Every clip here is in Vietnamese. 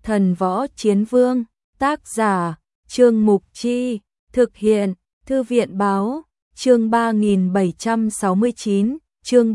Thần Võ Chiến Vương, tác giả, Trương Mục Chi, thực hiện, Thư viện Báo, chương 3769, chương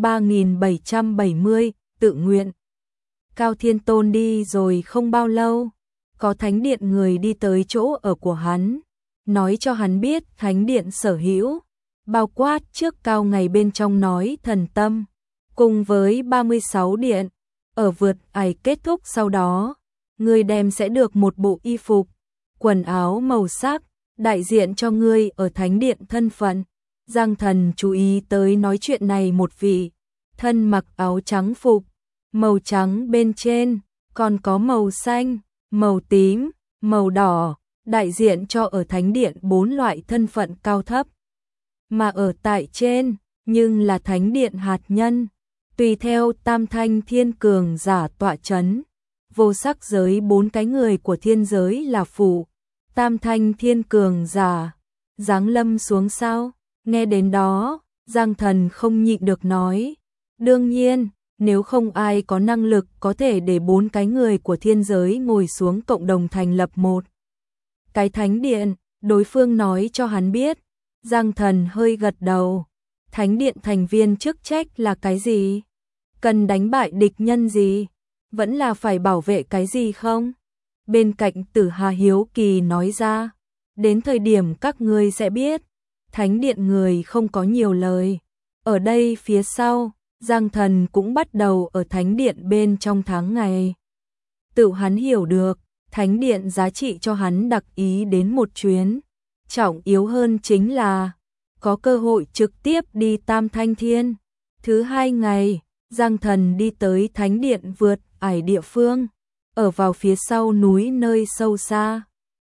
3770, tự nguyện. Cao Thiên Tôn đi rồi không bao lâu, có thánh điện người đi tới chỗ ở của hắn, nói cho hắn biết thánh điện sở hữu, bao quát trước cao ngày bên trong nói thần tâm, cùng với 36 điện, ở vượt ải kết thúc sau đó, ngươi đem sẽ được một bộ y phục, quần áo màu sắc, đại diện cho ngươi ở thánh điện thân phận. Giang Thần chú ý tới nói chuyện này một vị, thân mặc áo trắng phục, màu trắng bên trên, còn có màu xanh, màu tím, màu đỏ, đại diện cho ở thánh điện 4 loại thân phận cao thấp. Mà ở tại trên, nhưng là thánh điện hạt nhân, tùy theo tam thanh thiên cường giả tọa chấn, vô sắc giới 4 cái người của thiên giới là phụ, tam thanh thiên cường giả, giáng lâm xuống sao? Nghe đến đó, Giang Thần không nhịn được nói, đương nhiên, nếu không ai có năng lực có thể để 4 cái người của thiên giới ngồi xuống cộng đồng thành lập một cái thánh điện, đối phương nói cho hắn biết. Giang Thần hơi gật đầu, thánh điện thành viên chức trách là cái gì? Cần đánh bại địch nhân gì? Vẫn là phải bảo vệ cái gì không? Bên cạnh Tử Hà hiếu kỳ nói ra, đến thời điểm các ngươi sẽ biết. Thánh điện người không có nhiều lời. Ở đây phía sau, Giang Thần cũng bắt đầu ở thánh điện bên trong tháng ngày. Tự hắn hiểu được, thánh điện giá trị cho hắn đặc ý đến một chuyến. Trọng yếu hơn chính là, có cơ hội trực tiếp đi Tam Thanh Thiên. Thứ 2 ngày, Giang Thần đi tới thánh điện vượt ải địa phương, ở vào phía sau núi nơi sâu xa.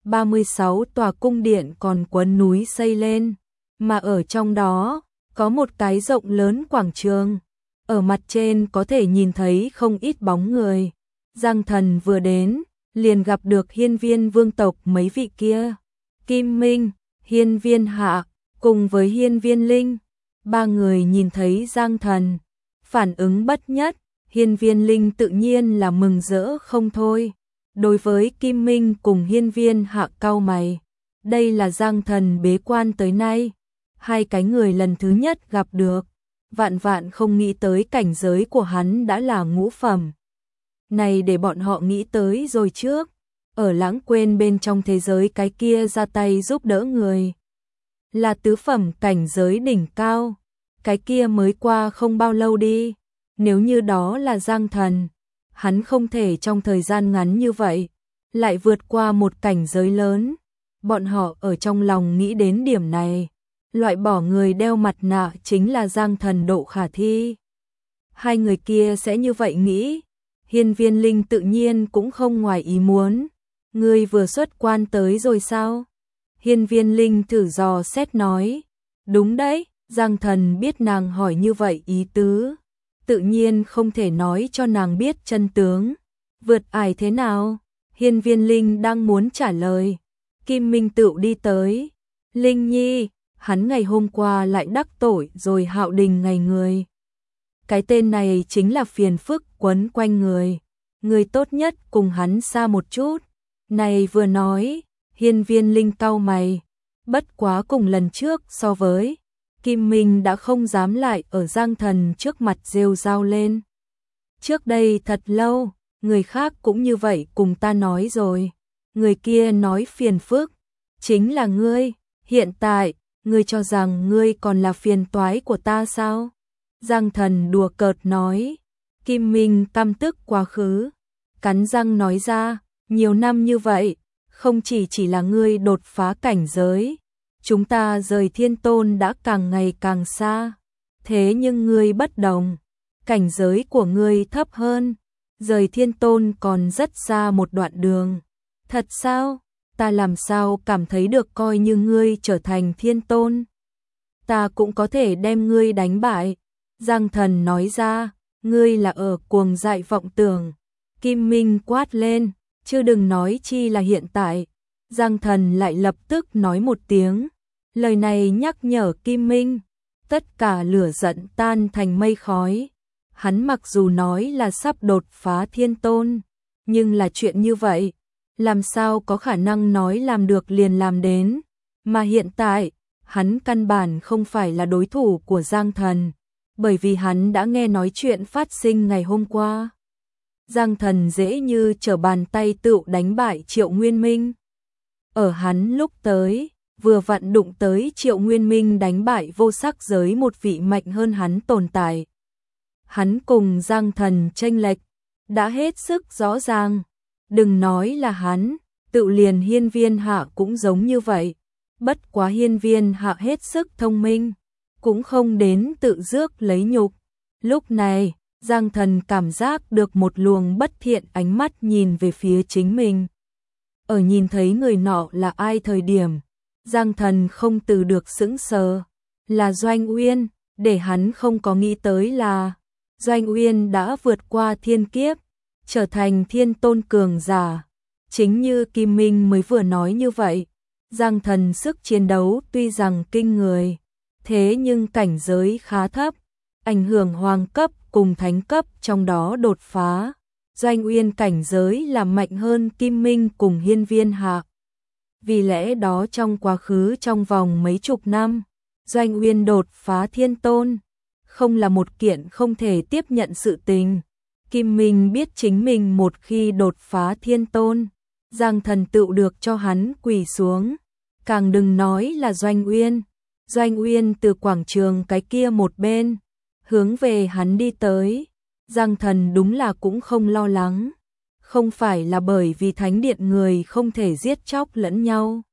36 tòa cung điện còn quấn núi xây lên, mà ở trong đó, có một cái rộng lớn quảng trường. Ở mặt trên có thể nhìn thấy không ít bóng người. Giang Thần vừa đến, liền gặp được hiên viên vương tộc mấy vị kia. Kim Minh, hiên viên Hạ, cùng với hiên viên Linh. 3 người nhìn thấy Giang Thần, phản ứng bất nhất. Hiên viên Linh tự nhiên là mừng rỡ không thôi. Đối với Kim Minh cùng hiên viên Hạ cau mày. Đây là Giang Thần bế quan tới nay 2 cái người lần thứ nhất gặp được. Vạn vạn không nghĩ tới cảnh giới của hắn đã là ngũ phẩm. Này để bọn họ nghĩ tới rồi trước. Ở lãng quên bên trong thế giới cái kia ra tay giúp đỡ người. Là tứ phẩm cảnh giới đỉnh cao. Cái kia mới qua không bao lâu đi. Nếu như đó là Giang Thần, hắn không thể trong thời gian ngắn như vậy lại vượt qua một cảnh giới lớn. Bọn họ ở trong lòng nghĩ đến điểm này. Loại bỏ người đeo mặt nạ chính là Giang Thần độ khả thi. 2 người kia sẽ như vậy nghĩ. Hiên viên Linh tự nhiên cũng không ngoài ý muốn. Ngươi vừa xuất quan tới rồi sao? Hiên viên Linh thử dò xét nói. Đúng đấy, Giang Thần biết nàng hỏi như vậy ý tứ. Tự nhiên không thể nói cho nàng biết chân tướng. Vượt ải thế nào? Hiên viên Linh đang muốn trả lời. Kim Minh Tựu đi tới. Linh Nhi, hắn ngày hôm qua lại đắc tội rồi Hạo Đình ngày người. Cái tên này chính là phiền phức quấn quanh người. Người tốt nhất cùng hắn xa một chút. Này vừa nói, hiên viên Linh cau mày. Bất quá cùng lần trước so với, Kim Minh đã không dám lại ở Giang Thần trước mặt rêu rao lên. Trước đây thật lâu, người khác cũng như vậy cùng ta nói rồi. Người kia nói phiền phức, chính là ngươi. Hiện tại, ngươi cho rằng ngươi còn là phiền toái của ta sao? Giang Thần đùa cợt nói. Kim Minh căm tức quá khứ, cắn răng nói ra, nhiều năm như vậy, không chỉ là ngươi đột phá cảnh giới, chúng ta rời Thiên Tôn đã càng ngày càng xa. Thế nhưng ngươi bất đồng, cảnh giới của ngươi thấp hơn, rời Thiên Tôn còn rất xa một đoạn đường. Thật sao? Ta làm sao cảm thấy được coi như ngươi trở thành Thiên Tôn, ta cũng có thể đem ngươi đánh bại. Giang Thần nói ra, ngươi là ở cuồng dại vọng tưởng. Kim Minh quát lên, chứ đừng nói chi là hiện tại. Giang Thần lại lập tức nói một tiếng. Lời này nhắc nhở Kim Minh, tất cả lửa giận tan thành mây khói. Hắn mặc dù nói là sắp đột phá Thiên Tôn, nhưng là chuyện như vậy, làm sao có khả năng nói làm được liền làm đến, mà hiện tại, hắn căn bản không phải là đối thủ của Giang Thần, bởi vì hắn đã nghe nói chuyện phát sinh ngày hôm qua. Giang Thần dễ như trở bàn tay tựu đánh bại Triệu Nguyên Minh. Ở hắn lúc tới, vừa vặn đụng tới Triệu Nguyên Minh đánh bại Vô Sắc Giới một vị mạnh hơn hắn tồn tại. Hắn cùng Giang Thần chênh lệch đã hết sức rõ ràng, đừng nói là hắn, tự liền Hiên Viên Hạ cũng giống như vậy, bất quá Hiên Viên Hạ hết sức thông minh, cũng không đến tự rước lấy nhục. Lúc này, Giang Thần cảm giác được một luồng bất thiện ánh mắt nhìn về phía chính mình. Ở nhìn thấy người nọ là ai thời điểm, Giang Thần không từ được sững sờ, là Doanh Uyên, để hắn không có nghĩ tới là Doanh Uyên đã vượt qua thiên kiếp, trở thành thiên tôn cường giả. Chính như Kim Minh mới vừa nói như vậy, Giang Thần sức chiến đấu tuy rằng kinh người, thế nhưng cảnh giới khá thấp, ảnh hưởng hoàng cấp cùng thánh cấp trong đó đột phá. Doanh Uyên cảnh giới là mạnh hơn Kim Minh cùng Hiên Viên Hạ. Vì lẽ đó trong quá khứ trong vòng mấy chục năm, Doanh Uyên đột phá thiên tôn, không là một kiện không thể tiếp nhận sự tình. Kim Minh biết chính mình một khi đột phá thiên tôn, Giang Thần tựu được cho hắn quỳ xuống, càng đừng nói là Doanh Uyên. Doanh Uyên từ quảng trường cái kia một bên, hướng về hắn đi tới. Giang Thần đúng là cũng không lo lắng, không phải là bởi vì thánh điện người không thể giết chóc lẫn nhau,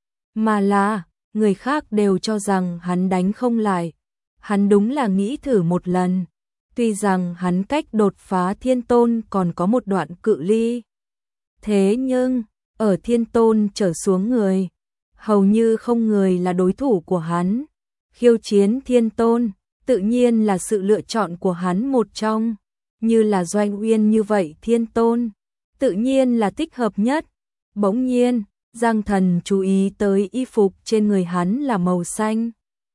mà là người khác đều cho rằng hắn đánh không lại. Hắn đúng là nghĩ thử một lần, tuy rằng hắn cách đột phá thiên tôn còn có một đoạn cự ly. Thế nhưng, ở thiên tôn trở xuống người, hầu như không người là đối thủ của hắn. Khiêu chiến thiên tôn, tự nhiên là sự lựa chọn của hắn một trong, như là Doanh Uyên như vậy thiên tôn, tự nhiên là thích hợp nhất. Bỗng nhiên, Giang Thần chú ý tới y phục trên người hắn là màu xanh.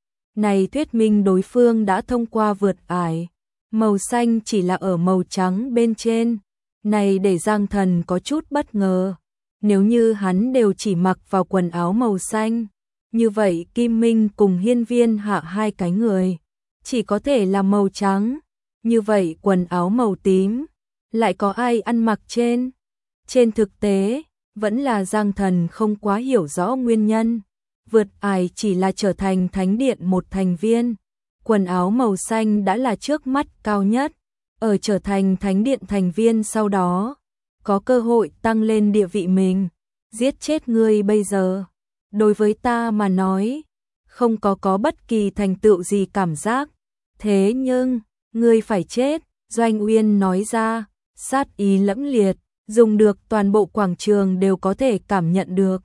Này thuyết minh đối phương đã thông qua vượt ải, màu xanh chỉ là ở màu trắng bên trên. Này để Giang Thần có chút bất ngờ, nếu như hắn đều chỉ mặc vào quần áo màu xanh, như vậy Kim Minh cùng Hiên Viên Hạ hai cái người chỉ có thể là màu trắng, như vậy quần áo màu tím lại có ai ăn mặc trên? Trên thực tế, vẫn là Giang Thần không quá hiểu rõ nguyên nhân. Vượt ải chỉ là trở thành thánh điện một thành viên, quần áo màu xanh đã là trước mắt cao nhất. Ở trở thành thánh điện thành viên sau đó, có cơ hội tăng lên địa vị mình. Giết chết ngươi bây giờ, đối với ta mà nói, không có bất kỳ thành tựu gì cảm giác. Thế nhưng, ngươi phải chết, Doanh Uyên nói ra, sát ý lẫm liệt, dùng được toàn bộ quảng trường đều có thể cảm nhận được.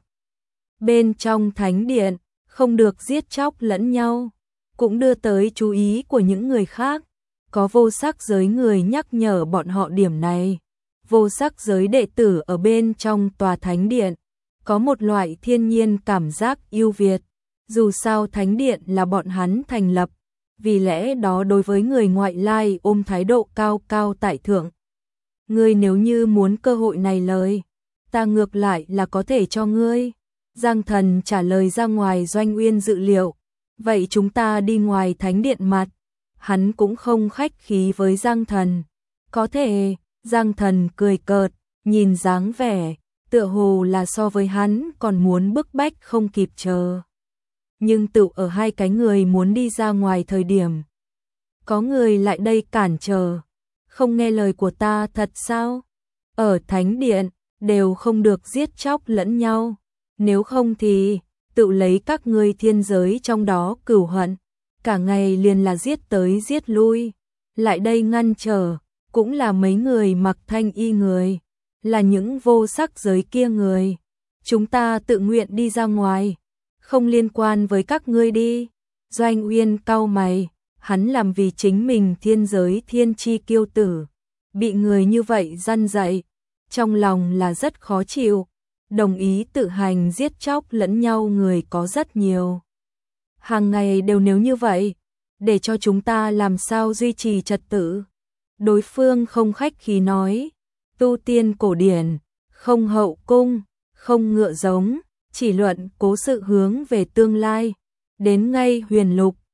Bên trong thánh điện, không được giết chóc lẫn nhau, cũng đưa tới chú ý của những người khác. Có vô sắc giới người nhắc nhở bọn họ điểm này. Vô sắc giới đệ tử ở bên trong tòa thánh điện, có một loại thiên nhiên cảm giác yêu Việt. Dù sao thánh điện là bọn hắn thành lập, vì lẽ đó đối với người ngoại lai ôm thái độ cao cao tại thượng. Ngươi nếu như muốn cơ hội này lời, ta ngược lại là có thể cho ngươi. Giang Thần trả lời ra ngoài Doanh Uyên dự liệu. Vậy chúng ta đi ngoài thánh điện mặt. Hắn cũng không khách khí với Giang Thần. Có thể, Giang Thần cười cợt, nhìn dáng vẻ, tựa hồ là so với hắn còn muốn bức bách không kịp chờ. Nhưng tự ở hai cái người muốn đi ra ngoài thời điểm, có người lại đây cản trở. Không nghe lời của ta thật sao? Ở thánh điện, đều không được giết chóc lẫn nhau. Nếu không thì, tự lấy các ngươi thiên giới trong đó cửu hận. Cả ngày liền là giết tới giết lui. Lại đây ngăn trở, cũng là mấy người mặc thanh y người. Là những vô sắc giới kia người. Chúng ta tự nguyện đi ra ngoài. Không liên quan với các ngươi đi. Doanh Uyên cau mày. Hắn làm vì chính mình thiên giới thiên chi kiêu tử. Bị người như vậy răn dạy. Trong lòng là rất khó chịu. Đồng ý tự hành giết chóc lẫn nhau người có rất nhiều. Hàng ngày đều nếu như vậy. Để cho chúng ta làm sao duy trì trật tự. Đối phương không khách khí nói. tu tiên cổ điển, không hậu cung, không ngựa giống, chỉ luận cố sự hướng về tương lai. Đến ngay huyền lục,